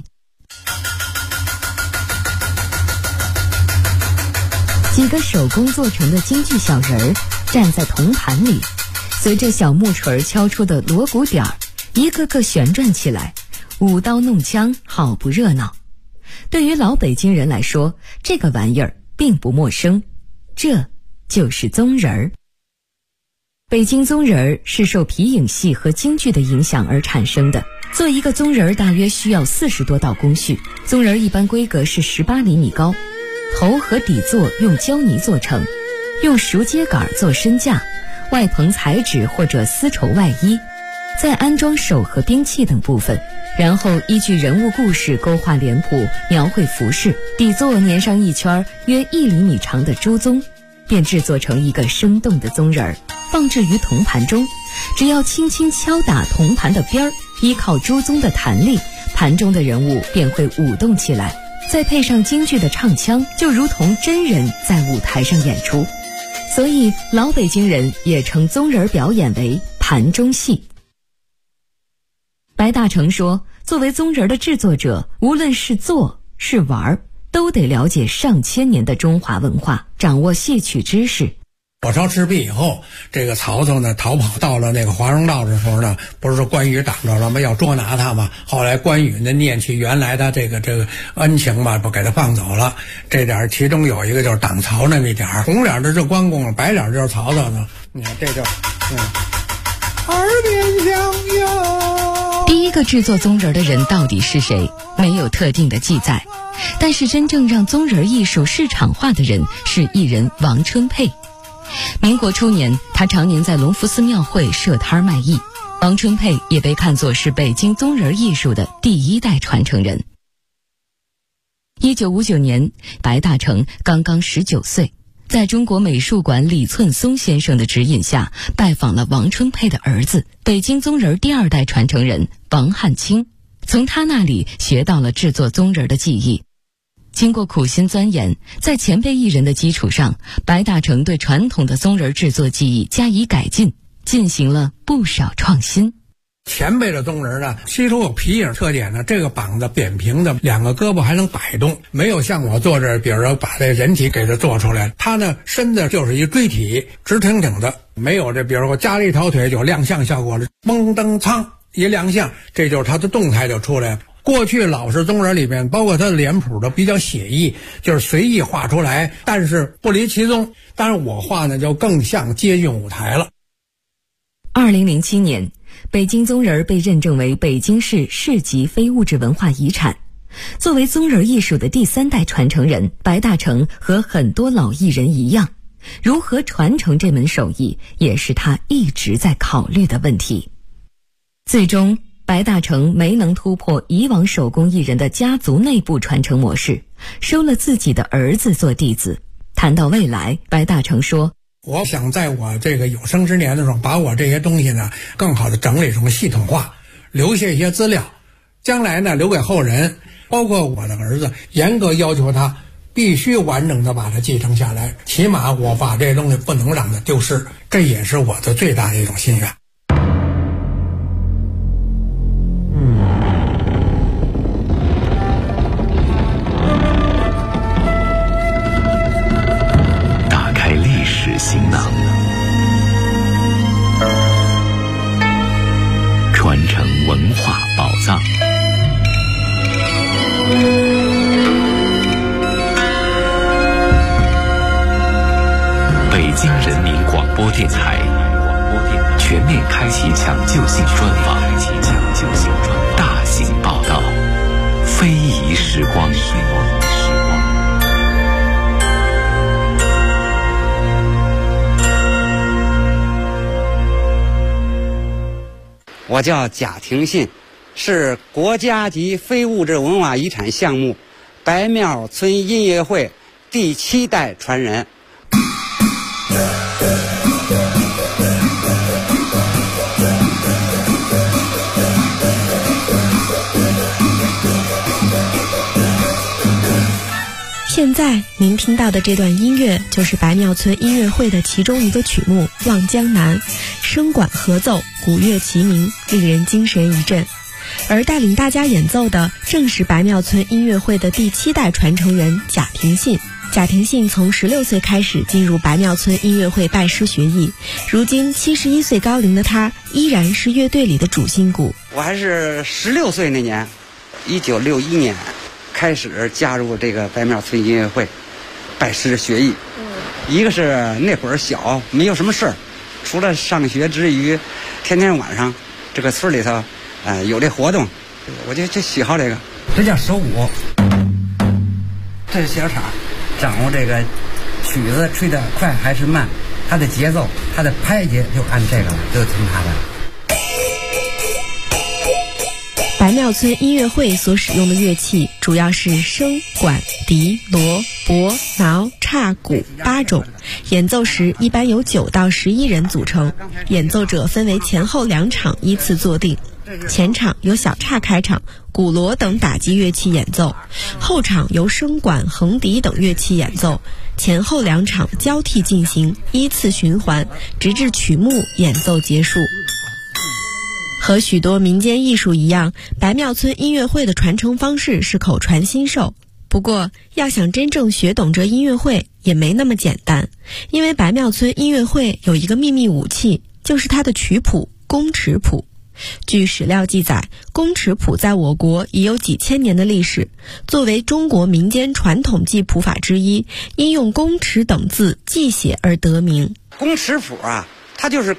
几个手工做成的京剧小人儿站在铜盘里，随着小木锤敲出的锣鼓点儿，一个个旋转起来，舞刀弄枪，好不热闹。对于老北京人来说，这个玩意儿并不陌生，这就是宗人儿。北京宗人儿是受皮影戏和京剧的影响而产生的。做一个宗人儿大约需要40多道工序，宗人儿一般规格是18厘米高，头和底座用胶泥做成，用熟秸秆做身架，外棚彩纸或者丝绸外衣，再安装手和兵器等部分，然后依据人物故事勾画脸谱，描绘服饰，底座粘上一圈约1厘米长的猪鬃，便制作成一个生动的宗人儿，放置于铜盘中。只要轻轻敲打铜盘的边儿，依靠猪鬃的弹力，盘中的人物便会舞动起来，再配上京剧的唱腔，就如同真人在舞台上演出。所以老北京人也称宗人表演为盘中戏。白大成说，作为宗人的制作者，无论是做是玩，都得了解上千年的中华文化，掌握戏曲知识。 火烧赤壁以后，这个曹操呢逃跑到了那个华容道的时候呢，不是说关羽挡着了吗？要捉拿他嘛。后来关羽呢念起原来的这个恩情嘛，不给他放走了。这点其中有一个就是挡曹那么一点，红脸的是关公，白脸就是曹操呢。你看这就耳边响哟。 第一个制作宗人的人到底是谁？没有特定的记载。但是真正让宗人艺术市场化的人是艺人王春佩。民国初年，他常年在隆福寺庙会设摊卖艺。王春佩也被看作是北京宗人艺术的第1代传承人。1959年，白大成刚刚19岁，在中国美术馆李寸松先生的指引下，拜访了王春佩的儿子，北京宗人第2代传承人王汉卿，从他那里学到了制作宗人的技艺。经过苦心钻研，在前辈艺人的基础上，白大成对传统的宗人制作技艺加以改进，进行了不少创新。 前辈的宗人呢，其中有皮影特点呢，这个膀子扁平的，2个胳膊还能摆动，没有像我做这，比如说把这人体给它做出来，他呢身子就是一锥体，直挺挺的，没有这比如说加了一条腿就亮相效果了，嘣噔噌一亮相，这就是他的动态就出来了。过去老式宗人里面，包括他的脸谱都比较写意，就是随意画出来，但是不离其宗。但是我画呢，就更像接近舞台了。 2007年，北京宗人被认证为北京市市级非物质文化遗产。作为宗人艺术的第3代传承人，白大成和很多老艺人一样，如何传承这门手艺，也是他一直在考虑的问题。最终，白大成没能突破以往手工艺人的家族内部传承模式，收了自己的儿子做弟子。谈到未来，白大成说， 我想在我这个有生之年的时候，把我这些东西呢更好的整理成系统化，留下一些资料，将来呢留给后人，包括我的儿子，严格要求他必须完整的把它继承下来，起码我把这些东西不能让它丢失，这也是我的最大的一种心愿。 行囊，传承文化宝藏。北京人民广播电台全面开启抢救性专访，大型报道，非遗时光。 我叫贾廷信，是国家级非物质文化遗产项目白庙村音乐会第7代传人。 现在您听到的这段音乐就是白庙村音乐会的其中一个曲目《望江南》，声管合奏，鼓乐齐鸣，令人精神一振。而带领大家演奏的正是白庙村音乐会的第7代传承人贾廷信。贾廷信从16岁开始进入白庙村音乐会拜师学艺，如今71岁高龄的他依然是乐队里的主心骨。 我还是16岁那年，1961年开始加入这个白庙村音乐会，拜师学艺。一个是那会儿小，没有什么事儿，除了上学之余，天天晚上这个村里头，有这活动，我就喜好这个。这叫手鼓，这是小场，掌握这个曲子吹得快还是慢，它的节奏，它的拍节就按这个了，就听它的。 白庙村音乐会所使用的乐器主要是笙、管、笛、锣、钹、挠、叉、鼓8种，演奏时一般由9到11人组成，演奏者分为前后2场依次坐定。前场由小叉开场，鼓锣等打击乐器演奏，后场由笙管、横笛等乐器演奏，前后2场交替进行，依次循环，直至曲目演奏结束。和许多民间艺术一样，白庙村音乐会的传承方式是口传心授。不过，要想真正学懂这音乐会也没那么简单，因为白庙村音乐会有一个秘密武器，就是它的曲谱宫尺谱。据史料记载，宫尺谱在我国已有几千年的历史，作为中国民间传统记谱法之一，因用宫尺等字记写而得名。 宫尺谱啊，它就是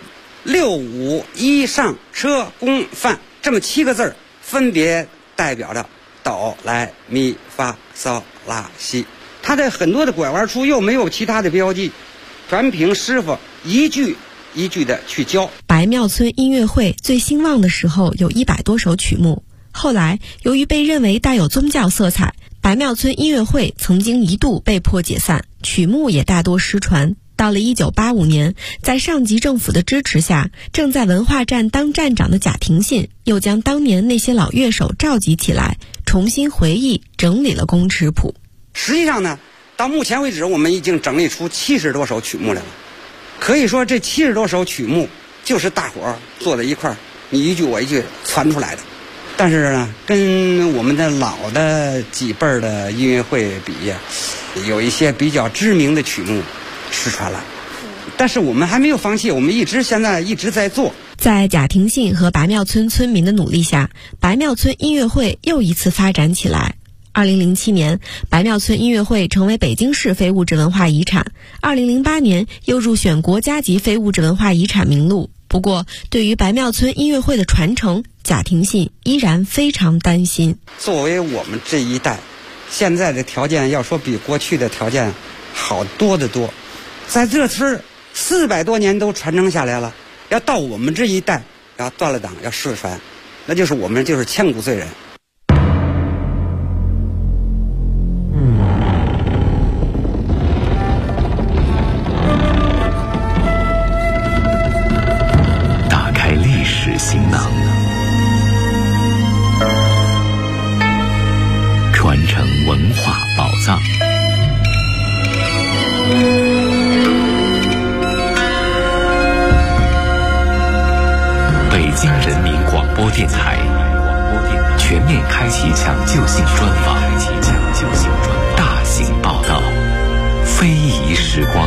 6、5、1上车宫范这么7个字，分别代表着哆来咪发嗦拉西。它的很多的拐弯处又没有其他的标记，全凭师傅一句一句的去教。 白庙村音乐会最兴旺的时候有100多首曲目，后来由于被认为带有宗教色彩，白庙村音乐会曾经一度被迫解散，曲目也大多失传。到了1985年，在上级政府的支持下，正在文化站当站长的贾廷信又将当年那些老乐手召集起来，重新回忆整理了宫尺谱。 实际上呢，到目前为止我们已经整理出70多首曲目来了。可以说这70多首曲目就是大伙儿坐在一块儿，你一句我一句传出来的。但是呢，跟我们的老的几辈儿的音乐会比，有一些比较知名的曲目失传了，但是我们还没有放弃，我们现在一直在做。 在贾廷信和白庙村村民的努力下，白庙村音乐会又一次发展起来。2007年，白庙村音乐会成为北京市非物质文化遗产，2008年又入选国家级非物质文化遗产名录。不过，对于白庙村音乐会的传承，贾廷信依然非常担心。 作为我们这一代，现在的条件要说比过去的条件好多得多，在这村400多年都传承下来了，要到我们这一代要断了档，要失传，那就是我们就是千古罪人。 打开历史行囊，传承文化宝藏。北京人民广播电台全面开启抢救性专访，大型报道，非遗时光。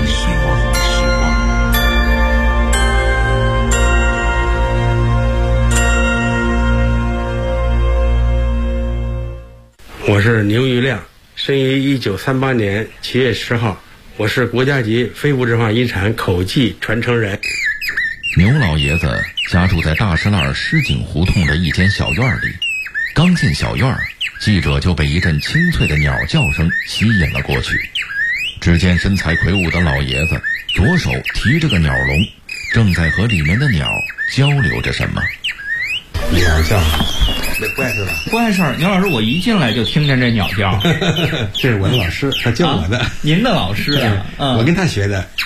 我是牛玉亮，生于1938年7月10号，我是国家级非物质文化遗产口技传承人。 牛老爷子家住在大石栏狮井胡同的一间小院里，刚进小院，记者就被一阵清脆的鸟叫声吸引了过去。只见身材魁梧的老爷子左手提着个鸟笼，正在和里面的鸟交流着什么。 鸟叫，那不碍事吧？ 不碍事。牛老师，我一进来就听见这鸟叫。 这是我的老师，他教我的。 您的老师啊？ 我跟他学的。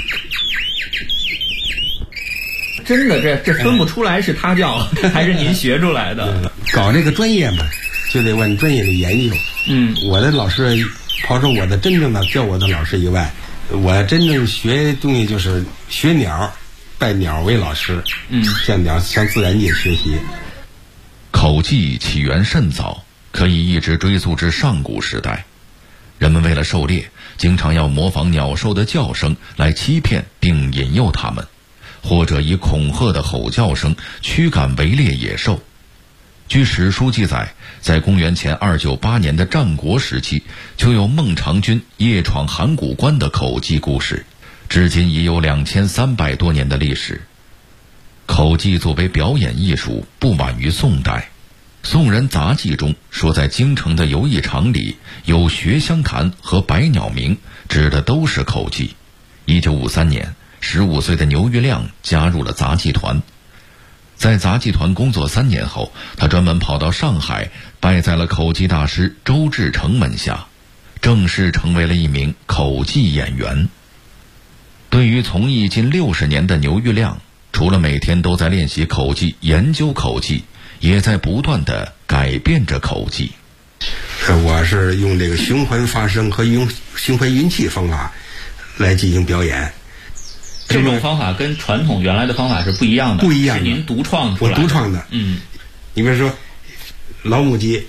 真的，这分不出来是他教还是您学出来的？ 搞这个专业嘛，就得往专业里研究。我的老师，刨出我的真正的教我的老师以外，我真正学东西就是学鸟，拜鸟为老师。向自然界学习。 口技起源甚早，可以一直追溯至上古时代。人们为了狩猎，经常要模仿鸟兽的叫声来欺骗并引诱它们，或者以恐吓的吼叫声驱赶围猎野兽。据史书记载，在公元前298年的战国时期，就有孟尝君夜闯函谷关的口技故事，至今已有2300多年的历史。口技作为表演艺术，不晚于宋代。宋人杂记中说，在京城的游艺场里有学香弹和百鸟鸣，指的都是口技。1953年，15岁的牛玉亮加入了杂技团。在杂技团工作3年后，他专门跑到上海，拜在了口技大师周志成门下，正式成为了一名口技演员。对于从艺近60年的牛玉亮，除了每天都在练习口技、研究口技，也在不断地改变着口技。 我是用这个循环发声和用循环运气方法来进行表演。 这种方法跟传统原来的方法是不一样的， 不一样的， 是您独创出来的。 我独创的。你比如说老母鸡，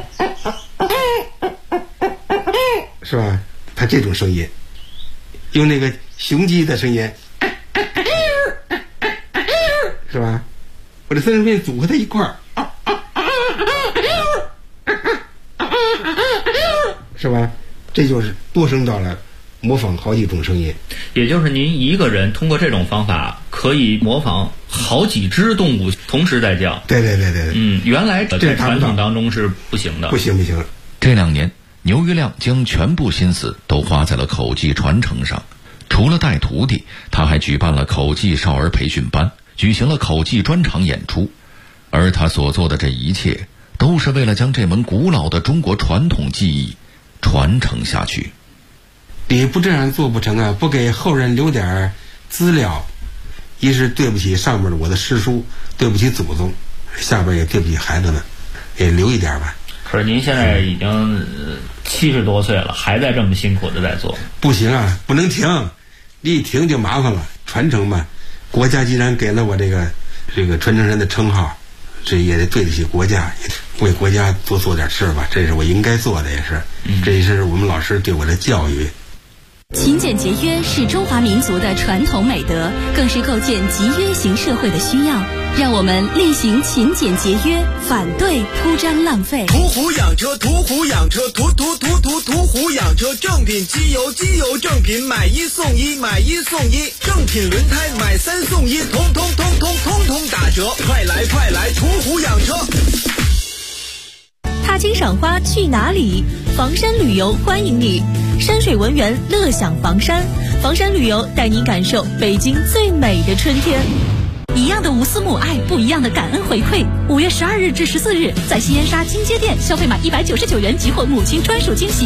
是吧？它这种声音，用那个雄鸡的声音，是吧？我这三声变组合在一块儿，是吧？这就是多声道了，模仿好几种声音。 也就是您一个人通过这种方法可以模仿好几只动物同时在叫。 对。 原来在传统当中是不行的。 不行。 这2年，牛玉亮将全部心思都花在了口技传承上。除了带徒弟，他还举办了口技少儿培训班，举行了口技专场演出。而他所做的这一切，都是为了将这门古老的中国传统技艺传承下去。 你不这样做不成啊！不给后人留点资料，一是对不起上面的我的师叔，对不起祖宗，下边也对不起孩子们，也留一点吧。 可是您现在已经70多岁了，还在这么辛苦的在做。 不行啊，不能停，一停就麻烦了。传承嘛，国家既然给了我这个传承人的称号，这也得对得起国家，为国家多做点事吧，这是我应该做的，也是，这也是我们老师对我的教育。 勤俭节约是中华民族的传统美德，更是构建集约型社会的需要。让我们厉行勤俭节约，反对铺张浪费。 途虎养车，途虎养车，途虎养车，正品机油正品，买1送1，买1送1，正品轮胎买3送1，通通打折，快来途虎养车。 踏青赏花去哪里？房山旅游欢迎你，山水文园乐享房山，房山旅游带你感受北京最美的春天。一样的无私母爱，不一样的感恩回馈。5月12日至14日，在西燕莎金街店消费满199元即获母亲专属惊喜。